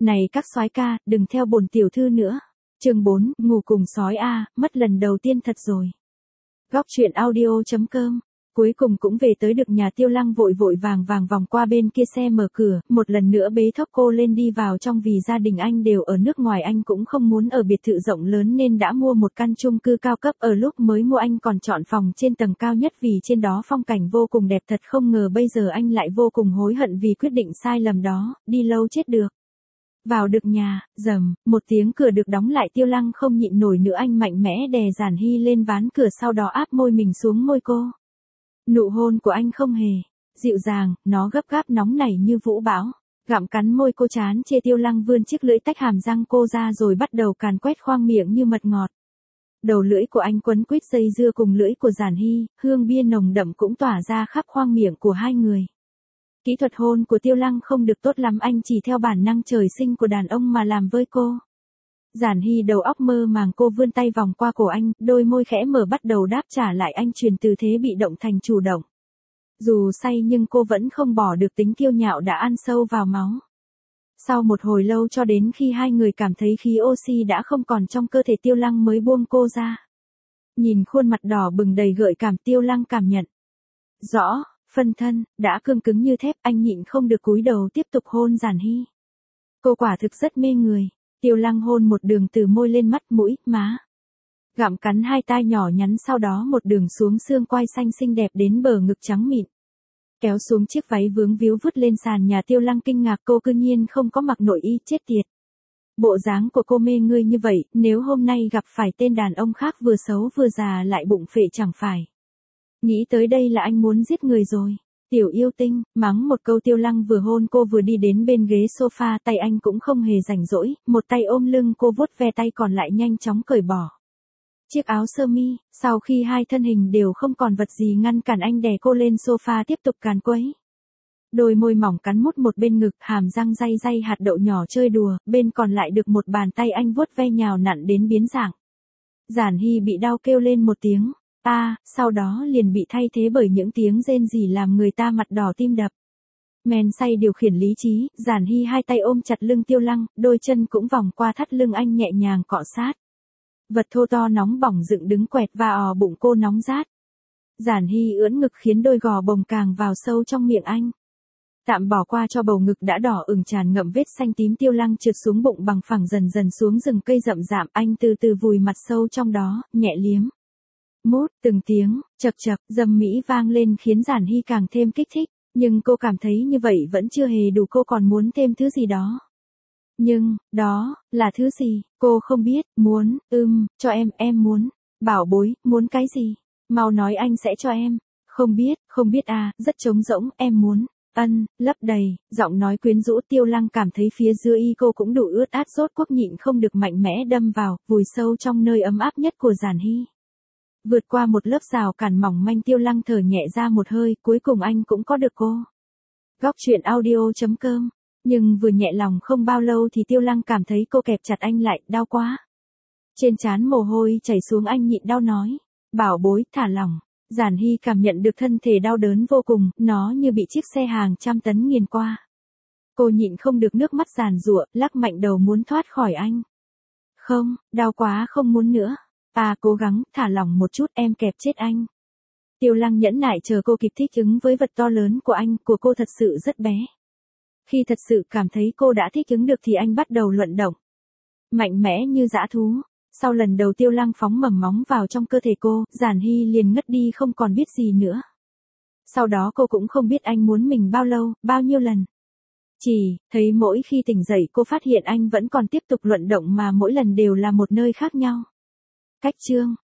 Này các soái ca, đừng theo bổn tiểu thư nữa. Chương 4, ngủ cùng sói a, mất lần đầu tiên thật rồi. Góc truyện audio.com. Cuối cùng cũng về tới được nhà Tiêu Lăng, vội vội vàng vàng vòng qua bên kia xe mở cửa, một lần nữa bế thốc cô lên đi vào trong, vì gia đình anh đều ở nước ngoài, anh cũng không muốn ở biệt thự rộng lớn nên đã mua một căn chung cư cao cấp. Ở lúc mới mua anh còn chọn phòng trên tầng cao nhất vì trên đó phong cảnh vô cùng đẹp, thật không ngờ bây giờ anh lại vô cùng hối hận vì quyết định sai lầm đó, đi lâu chết được. Vào được nhà, rầm, một tiếng cửa được đóng lại, Tiêu Lăng không nhịn nổi nữa, anh mạnh mẽ đè Giản Hy lên ván cửa, sau đó áp môi mình xuống môi cô. Nụ hôn của anh không hề dịu dàng, nó gấp gáp nóng nảy như vũ bão. Gặm cắn môi cô, chán chê Tiêu Lăng vươn chiếc lưỡi tách hàm răng cô ra rồi bắt đầu càn quét khoang miệng như mật ngọt. Đầu lưỡi của anh quấn quýt dây dưa cùng lưỡi của Giản Hy, hương bia nồng đậm cũng tỏa ra khắp khoang miệng của hai người. Kỹ thuật hôn của Tiêu Lăng không được tốt lắm, anh chỉ theo bản năng trời sinh của đàn ông mà làm với cô. Giản Hy đầu óc mơ màng, cô vươn tay vòng qua cổ anh, đôi môi khẽ mở bắt đầu đáp trả lại anh, chuyển từ thế bị động thành chủ động. Dù say nhưng cô vẫn không bỏ được tính kiêu nhạo đã ăn sâu vào máu. Sau một hồi lâu, cho đến khi hai người cảm thấy khí oxy đã không còn trong cơ thể, Tiêu Lăng mới buông cô ra. Nhìn khuôn mặt đỏ bừng đầy gợi cảm, Tiêu Lăng cảm nhận rõ, phân thân đã cương cứng như thép, anh nhịn không được cúi đầu tiếp tục hôn Giản Hy. Cô quả thực rất mê người. Tiêu Lăng hôn một đường từ môi lên mắt, mũi, má. Gặm cắn hai tai nhỏ nhắn, sau đó một đường xuống xương quai xanh xinh đẹp đến bờ ngực trắng mịn. Kéo xuống chiếc váy vướng víu vứt lên sàn nhà. Tiêu Lăng kinh ngạc, cô cư nhiên không có mặc nội y, chết tiệt. Bộ dáng của cô mê ngươi như vậy, nếu hôm nay gặp phải tên đàn ông khác vừa xấu vừa già lại bụng phệ chẳng phải. Nghĩ tới đây là anh muốn giết người rồi. Tiểu yêu tinh, mắng một câu, Tiêu Lăng vừa hôn cô vừa đi đến bên ghế sofa, tay anh cũng không hề rảnh rỗi, một tay ôm lưng cô vuốt ve, tay còn lại nhanh chóng cởi bỏ chiếc áo sơ mi. Sau khi hai thân hình đều không còn vật gì ngăn cản, anh đè cô lên sofa tiếp tục càn quấy. Đôi môi mỏng cắn mút một bên ngực, hàm răng day day hạt đậu nhỏ chơi đùa, bên còn lại được một bàn tay anh vuốt ve nhào nặn đến biến dạng. Giản Hy bị đau kêu lên một tiếng sau đó liền bị thay thế bởi những tiếng rên rỉ làm người ta mặt đỏ tim đập. Men say điều khiển lý trí, Giản Hy hai tay ôm chặt lưng Tiêu Lăng, đôi chân cũng vòng qua thắt lưng anh nhẹ nhàng cọ sát. Vật thô to nóng bỏng dựng đứng quẹt và bụng cô nóng rát. Giản Hy ưỡn ngực khiến đôi gò bồng càng vào sâu trong miệng anh. Tạm bỏ qua cho bầu ngực đã đỏ ửng tràn ngậm vết xanh tím, Tiêu Lăng trượt xuống bụng bằng phẳng, dần dần xuống rừng cây rậm rạp, anh từ từ vùi mặt sâu trong đó, nhẹ liếm. Mút, từng tiếng chập chập dầm mỹ vang lên khiến Giản Hy càng thêm kích thích, nhưng cô cảm thấy như vậy vẫn chưa hề đủ, cô còn muốn thêm thứ gì đó. Nhưng, đó là thứ gì, cô không biết. Muốn, cho em muốn. Bảo bối, muốn cái gì? Mau nói, anh sẽ cho em. Không biết rất trống rỗng, em muốn. Lấp đầy, giọng nói quyến rũ. Tiêu Lăng cảm thấy phía dưới y cô cũng đủ ướt át, rốt cuộc nhịn không được mạnh mẽ đâm vào, vùi sâu trong nơi ấm áp nhất của Giản Hy. Vượt qua một lớp rào cản mỏng manh, Tiêu Lăng thở nhẹ ra một hơi, cuối cùng anh cũng có được cô. Góc truyện audio.com. Nhưng vừa nhẹ lòng không bao lâu thì Tiêu Lăng cảm thấy cô kẹp chặt anh lại, đau quá. Trên trán mồ hôi chảy xuống, anh nhịn đau nói. Bảo bối, thả lỏng. Giản Hy cảm nhận được thân thể đau đớn vô cùng, nó như bị chiếc xe hàng trăm tấn nghiền qua. Cô nhịn không được nước mắt giàn giụa, lắc mạnh đầu muốn thoát khỏi anh. Không, đau quá, không muốn nữa. Cố gắng, thả lỏng một chút, em kẹp chết anh. Tiêu Lăng nhẫn nại chờ cô kịp thích ứng với vật to lớn của anh, của cô thật sự rất bé. Khi thật sự cảm thấy cô đã thích ứng được thì anh bắt đầu luận động. Mạnh mẽ như dã thú. Sau lần đầu Tiêu Lăng phóng mầm móng vào trong cơ thể cô, Giản Hy liền ngất đi không còn biết gì nữa. Sau đó cô cũng không biết anh muốn mình bao lâu, bao nhiêu lần. Chỉ thấy mỗi khi tỉnh dậy cô phát hiện anh vẫn còn tiếp tục luận động, mà mỗi lần đều là một nơi khác nhau. Cách chương